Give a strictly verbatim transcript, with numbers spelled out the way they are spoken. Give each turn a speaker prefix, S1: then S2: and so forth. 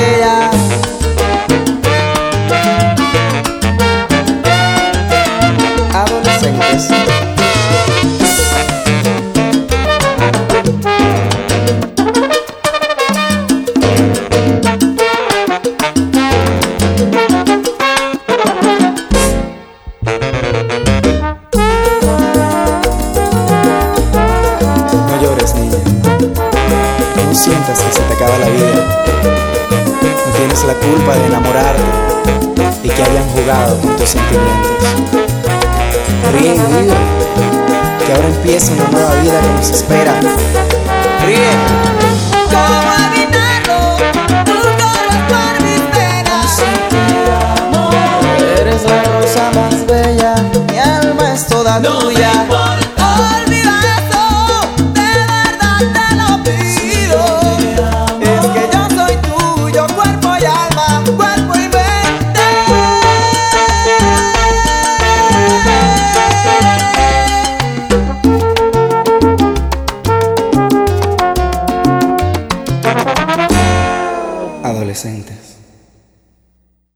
S1: bella. Adolescentes. No llores, niña. No sientas que se te acaba la vida. No tienes la culpa de enamorarte y que hayan jugado con tus sentimientos. Ríe y vive, que ahora empieza una nueva vida que nos espera. Ríe.
S2: ¿Cómo evitarlo? Tú corres por mis venas.
S1: Eres la cosa más bella, mi alma es toda tuya.